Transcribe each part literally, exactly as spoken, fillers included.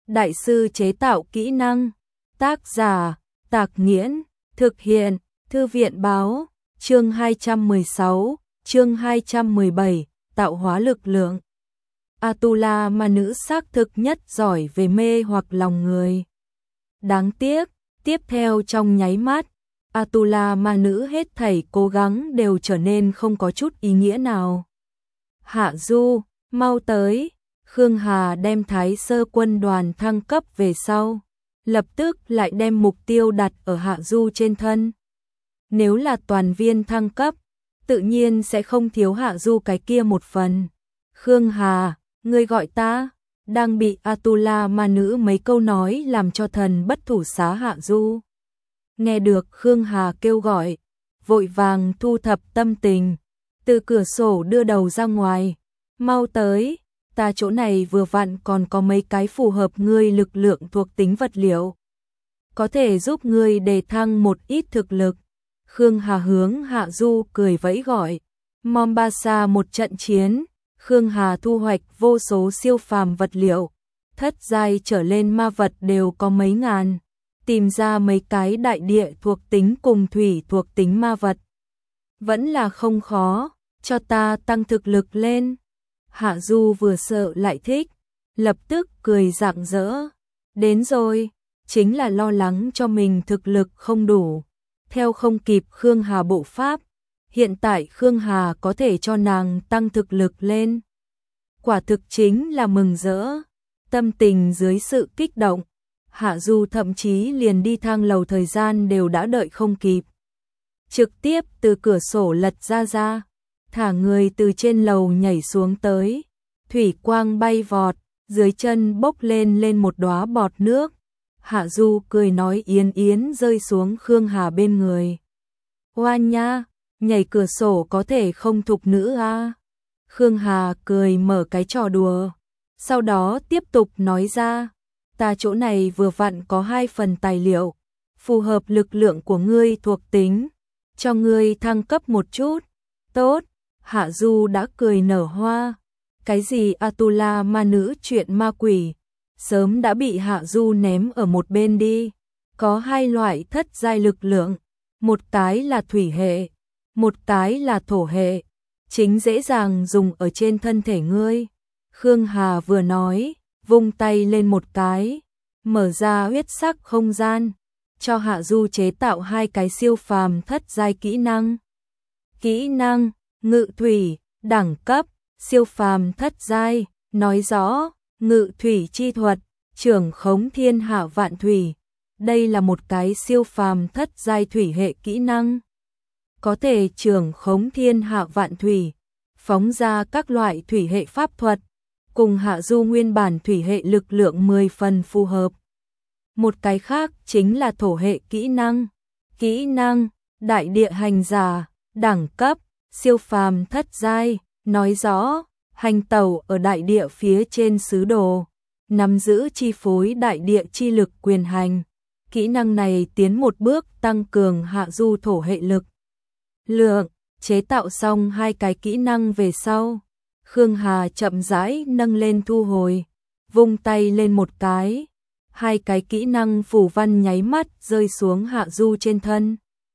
đại sư chế tạo kỹ năng. Tác giả, Tạc Nghiễn, thực hiện, Thư viện báo, chương hai trăm mười sáu, chương hai trăm mười bảy, tạo hóa lực lượng. Atula ma nữ xác thực nhất giỏi về mê hoặc lòng người. Đáng tiếc, tiếp theo trong nháy mắt, Atula ma nữ hết thảy cố gắng đều trở nên không có chút ý nghĩa nào. Hạ Du, mau tới. Khương Hà đem Thái Sơ quân đoàn thăng cấp về sau, lập tức lại đem mục tiêu đặt ở Hạ Du trên thân. Nếu là toàn viên thăng cấp, tự nhiên sẽ không thiếu Hạ Du cái kia một phần. Khương Hà, ngươi gọi ta, đang bị Atula ma nữ mấy câu nói làm cho thần bất thủ xá Hạ Du. Nghe được Khương Hà kêu gọi, vội vàng thu thập tâm tình, từ cửa sổ đưa đầu ra ngoài, mau tới. Ta chỗ này vừa vặn còn có mấy cái phù hợp ngươi lực lượng thuộc tính vật liệu, có thể giúp ngươi đề thăng một ít thực lực. Khương Hà hướng Hạ Du cười vẫy gọi. Mombasa một trận chiến, Khương Hà thu hoạch vô số siêu phàm vật liệu, thất giai trở lên ma vật đều có mấy ngàn, tìm ra mấy cái đại địa thuộc tính cùng thủy thuộc tính ma vật. Vẫn là không khó, cho ta tăng thực lực lên. Hạ Du vừa sợ lại thích, lập tức cười rạng rỡ. Đến rồi, chính là lo lắng cho mình thực lực không đủ, theo không kịp Khương Hà bộ pháp. Hiện tại Khương Hà có thể cho nàng tăng thực lực lên, quả thực chính là mừng rỡ. Tâm tình dưới sự kích động, Hạ Du thậm chí liền đi thang lầu thời gian đều đã đợi không kịp, trực tiếp từ cửa sổ lật ra ra, thả người từ trên lầu nhảy xuống tới. Thủy quang bay vọt, dưới chân bốc lên lên một đóa bọt nước. Hạ Du cười nói yến yến rơi xuống Khương Hà bên người. Hoa nha, nhảy cửa sổ có thể không thục nữ à? Khương Hà cười mở cái trò đùa, sau đó tiếp tục nói ra, ta chỗ này vừa vặn có hai phần tài liệu, phù hợp lực lượng của ngươi thuộc tính, cho ngươi thăng cấp một chút. Tốt. Hạ Du đã cười nở hoa. Cái gì Atula ma nữ chuyện ma quỷ, sớm đã bị Hạ Du ném ở một bên đi. Có hai loại thất giai lực lượng, một cái là thủy hệ, một cái là thổ hệ, chính dễ dàng dùng ở trên thân thể ngươi. Khương Hà vừa nói, vung tay lên một cái, mở ra huyết sắc không gian, cho Hạ Du chế tạo hai cái siêu phàm thất giai kỹ năng. Kỹ năng ngự thủy, đẳng cấp, siêu phàm thất giai, nói rõ, ngự thủy chi thuật, trưởng khống thiên hạ vạn thủy. Đây là một cái siêu phàm thất giai thủy hệ kỹ năng, có thể trưởng khống thiên hạ vạn thủy, phóng ra các loại thủy hệ pháp thuật, cùng Hạ Du nguyên bản thủy hệ lực lượng mười phần phù hợp. Một cái khác chính là thổ hệ kỹ năng, kỹ năng, đại địa hành giả, đẳng cấp, siêu phàm thất giai, nói rõ, hành tẩu ở đại địa phía trên xứ đồ, nắm giữ chi phối đại địa chi lực quyền hành. Kỹ năng này tiến một bước tăng cường Hạ Du thổ hệ lực lượng. Chế tạo xong hai cái kỹ năng về sau, Khương Hà chậm rãi nâng lên thu hồi, vung tay lên một cái, hai cái kỹ năng phủ văn nháy mắt rơi xuống Hạ Du trên thân.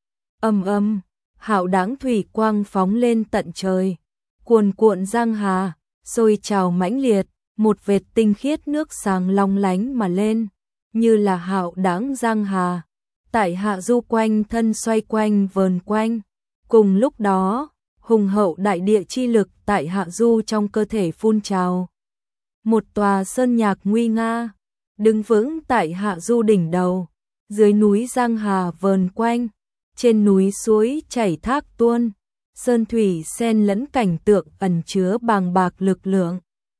Âm âm, hạo đãng thủy quang phóng lên tận trời, cuồn cuộn giang hà, sôi trào mãnh liệt, một vệt tinh khiết nước sáng long lánh mà lên, như là hạo đãng giang hà, tại Hạ Du quanh thân xoay quanh vờn quanh. Cùng lúc đó, hùng hậu đại địa chi lực tại Hạ Du trong cơ thể phun trào. Một tòa sơn nhạc nguy nga, đứng vững tại Hạ Du đỉnh đầu, dưới núi giang hà vờn quanh, trên núi suối chảy thác tuôn, sơn thủy xen lẫn cảnh tượng ẩn chứa bàng bạc lực lượng.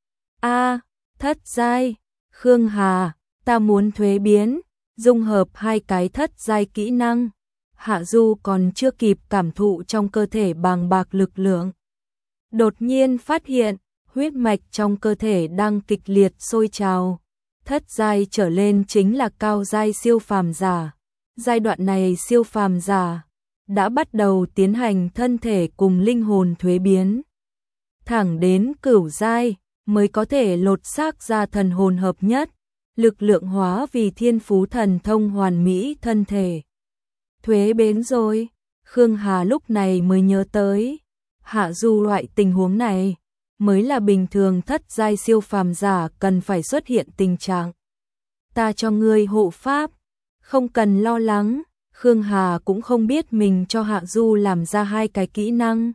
A, thất giai, Khương Hà, ta muốn thuế biến, dung hợp hai cái thất giai kỹ năng. Hạ Du còn chưa kịp cảm thụ trong cơ thể bàng bạc lực lượng, đột nhiên phát hiện huyết mạch trong cơ thể đang kịch liệt sôi trào. Thất giai trở lên chính là cao giai siêu phàm giả. Giai đoạn này siêu phàm giả đã bắt đầu tiến hành thân thể cùng linh hồn thuế biến, thẳng đến cửu giai mới có thể lột xác ra thần hồn hợp nhất. lực lượng hóa vì thiên phú thần thông hoàn mỹ thân thể. Thuế biến rồi, Khương Hà lúc này mới nhớ tới, Hạ Du loại tình huống này mới là bình thường thất giai siêu phàm giả cần phải xuất hiện tình trạng. Ta cho ngươi hộ pháp, không cần lo lắng. Khương Hà cũng không biết mình cho Hạ Du làm ra hai cái kỹ năng,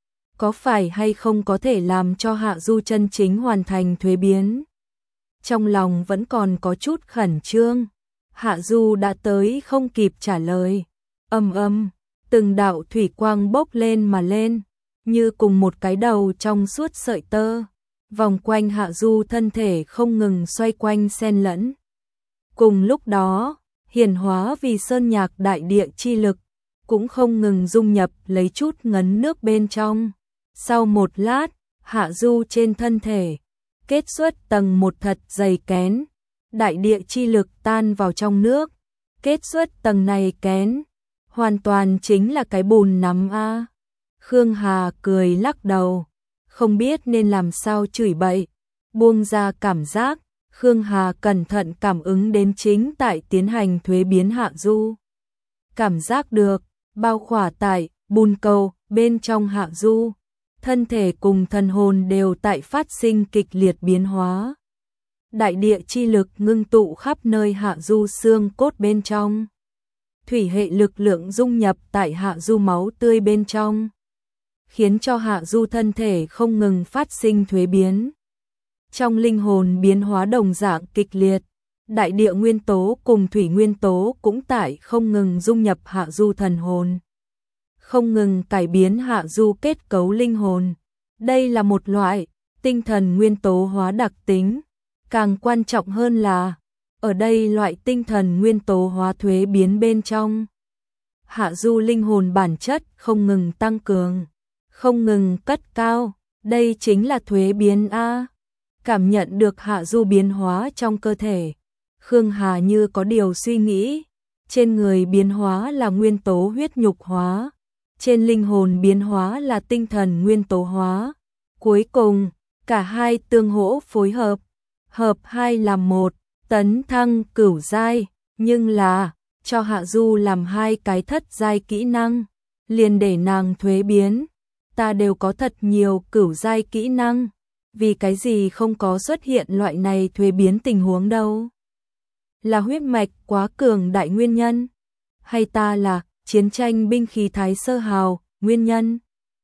có phải hay không có thể làm cho Hạ Du chân chính hoàn thành thuế biến. Trong lòng vẫn còn có chút khẩn trương, Hạ Du đã tới không kịp trả lời. Âm âm, từng đạo thủy quang bốc lên mà lên, như cùng một cái đầu trong suốt sợi tơ, vòng quanh Hạ Du thân thể không ngừng xoay quanh xen lẫn. Cùng lúc đó, hiển hóa vì sơn nhạc đại địa chi lực, cũng không ngừng dung nhập lấy chút ngấn nước bên trong. Sau một lát, Hạ Du trên thân thể kết xuất tầng một thật dày kén, đại địa chi lực tan vào trong nước, kết xuất tầng này kén, hoàn toàn chính là cái bùn nắm a. Khương Hà cười lắc đầu, không biết nên làm sao chửi bậy, buông ra cảm giác. Khương Hà cẩn thận cảm ứng đến chính tại tiến hành thuế biến Hạ Du. Cảm giác được, bao khỏa tại bùn cầu bên trong Hạ Du, thân thể cùng thần hồn đều tại phát sinh kịch liệt biến hóa. Đại địa chi lực ngưng tụ khắp nơi Hạ Du xương cốt bên trong. Thủy hệ lực lượng dung nhập tại Hạ Du máu tươi bên trong, khiến cho Hạ Du thân thể không ngừng phát sinh thuế biến. Trong linh hồn biến hóa đồng dạng kịch liệt, đại địa nguyên tố cùng thủy nguyên tố cũng tại không ngừng dung nhập Hạ Du thần hồn, không ngừng cải biến Hạ Du kết cấu linh hồn. Đây là một loại tinh thần nguyên tố hóa đặc tính, càng quan trọng hơn là ở đây loại tinh thần nguyên tố hóa thuế biến bên trong, Hạ Du linh hồn bản chất không ngừng tăng cường, không ngừng cất cao, đây chính là thuế biến a. Cảm nhận được Hạ Du biến hóa trong cơ thể, Khương Hà như có điều suy nghĩ, trên người biến hóa là nguyên tố huyết nhục hóa, trên linh hồn biến hóa là tinh thần nguyên tố hóa. Cuối cùng, cả hai tương hỗ phối hợp, hợp hai làm một, tấn thăng cửu giai, nhưng là cho Hạ Du làm hai cái thất giai kỹ năng, liền để nàng thuế biến. Ta đều có thật nhiều cửu giai kỹ năng, vì cái gì không có xuất hiện loại này thuế biến tình huống đâu? Là huyết mạch quá cường đại nguyên nhân, hay ta là chiến tranh binh khí thái sơ hào nguyên nhân?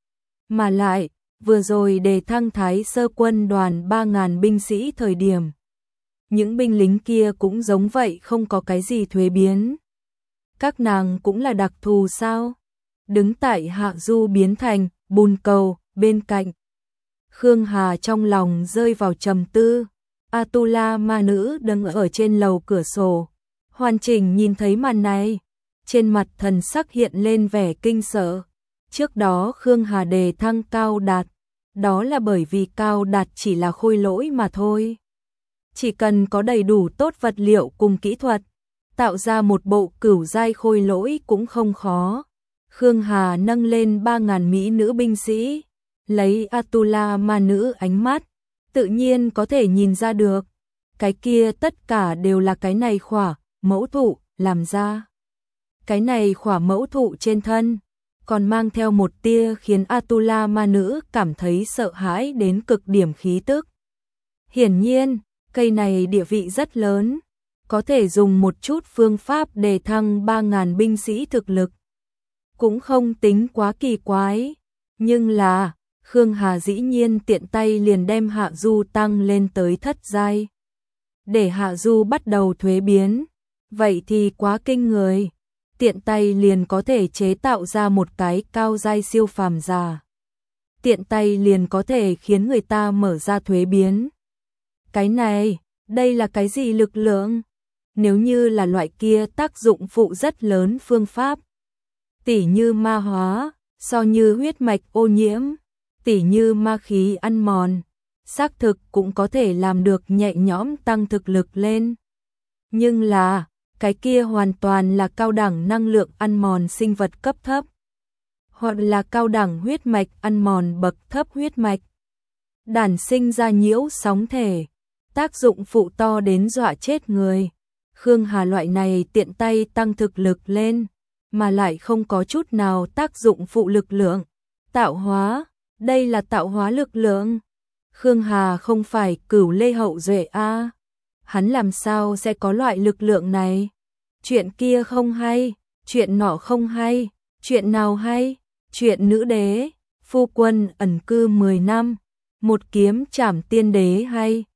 Mà lại, vừa rồi đề thăng thái sơ quân đoàn ba ngàn binh sĩ thời điểm, những binh lính kia cũng giống vậy, không có cái gì thuế biến. Các nàng cũng là đặc thù sao? Đứng tại Hạ Du biến thành bùn cầu bên cạnh, Khương Hà trong lòng rơi vào trầm tư. Atula ma nữ đứng ở trên lầu cửa sổ, hoàn chỉnh nhìn thấy màn này, trên mặt thần sắc hiện lên vẻ kinh sợ. Trước đó Khương Hà đề thăng Cao Đạt, đó là bởi vì Cao Đạt chỉ là khôi lỗi mà thôi. Chỉ cần có đầy đủ tốt vật liệu cùng kỹ thuật, tạo ra một bộ cửu giai khôi lỗi cũng không khó. Khương Hà nâng lên ba ngàn mỹ nữ binh sĩ, lấy Atula ma nữ ánh mắt, tự nhiên có thể nhìn ra được, cái kia tất cả đều là cái này khỏa mẫu thụ làm ra. Cái này khỏa mẫu thụ trên thân còn mang theo một tia khiến Atula ma nữ cảm thấy sợ hãi đến cực điểm khí tức. Hiển nhiên, cây này địa vị rất lớn, có thể dùng một chút phương pháp đề thăng ba ngàn binh sĩ thực lực. Cũng không tính quá kỳ quái, nhưng là Khương Hà dĩ nhiên tiện tay liền đem Hạ Du tăng lên tới thất giai. Để Hạ Du bắt đầu thuế biến, vậy thì quá kinh người, tiện tay liền có thể chế tạo ra một cái cao giai siêu phàm giả. Tiện tay liền có thể khiến người ta mở ra thuế biến. Cái này, đây là cái gì lực lượng? Nếu như là loại kia tác dụng phụ rất lớn phương pháp, tỉ như ma hóa, so như huyết mạch ô nhiễm, tỉ như ma khí ăn mòn, xác thực cũng có thể làm được nhẹ nhõm tăng thực lực lên. Nhưng là, cái kia hoàn toàn là cao đẳng năng lượng ăn mòn sinh vật cấp thấp, hoặc là cao đẳng huyết mạch ăn mòn bậc thấp huyết mạch, đản sinh ra nhiễu sóng thể, tác dụng phụ to đến dọa chết người. Khương Hà loại này tiện tay tăng thực lực lên, mà lại không có chút nào tác dụng phụ lực lượng. Tạo hóa, đây là tạo hóa lực lượng. Khương Hà không phải Cửu Lê hậu duệ a, hắn làm sao sẽ có loại lực lượng này? Chuyện kia không hay, chuyện nọ không hay, chuyện nào hay? Chuyện nữ đế, phu quân ẩn cư mười năm, một kiếm trảm tiên đế hay?